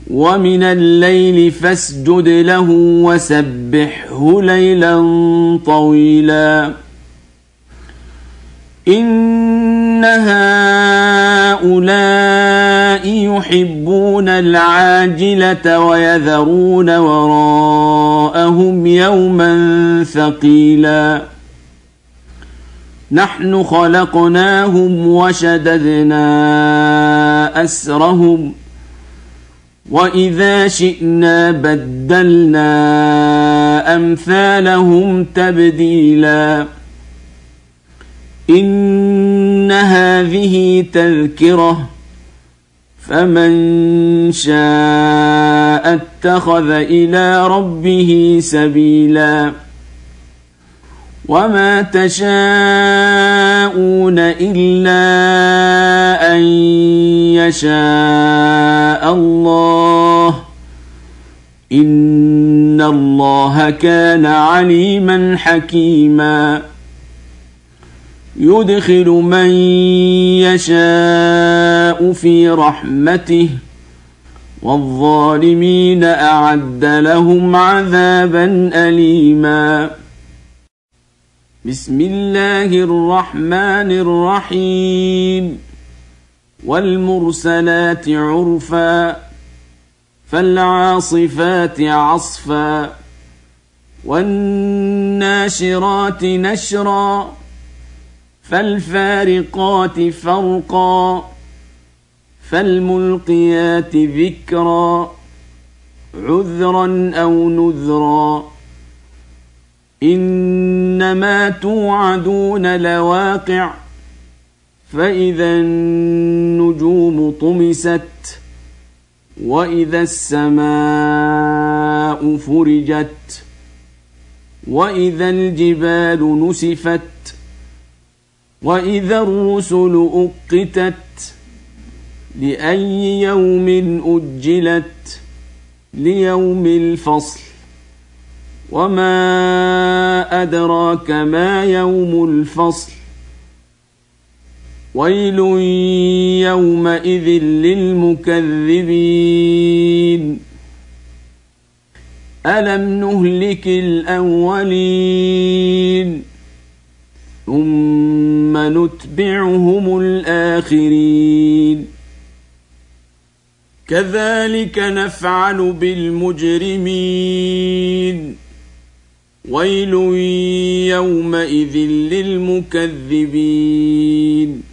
ومن الليل فاسجد له وسبحه ليلا طويلا إن هؤلاء يحبون العاجلة ويذرون وراءهم يوما ثقيلا نحن خلقناهم وشددنا أسرهم وإذا شئنا بدلنا أمثالهم تبديلا إن هذه تذكرة فمن شاء اتخذ إلى ربه سبيلا وما تشاءون إلا أن يشاء الله إن الله كان عليما حكيما يدخل من يشاء في رحمته والظالمين أعد لهم عذابا أليما بسم الله الرحمن الرحيم والمرسلات عرفا فالعاصفات عصفا والناشرات نشرا فالفارقات فرقا فالملقيات ذكرا عذرا أو نذرا إنما توعدون لواقع فإذا النجوم طمست وإذا السماء فرجت وإذا الجبال نسفت وإذا الرسل أقتت لأي يوم أجلت ليوم الفصل وما أدراك ما يوم الفصل ويل يومئذ للمكذبين ألم نهلك الأولين ثم نتبعهم الآخرين كذلك نفعل بالمجرمين ويل يومئذ للمكذبين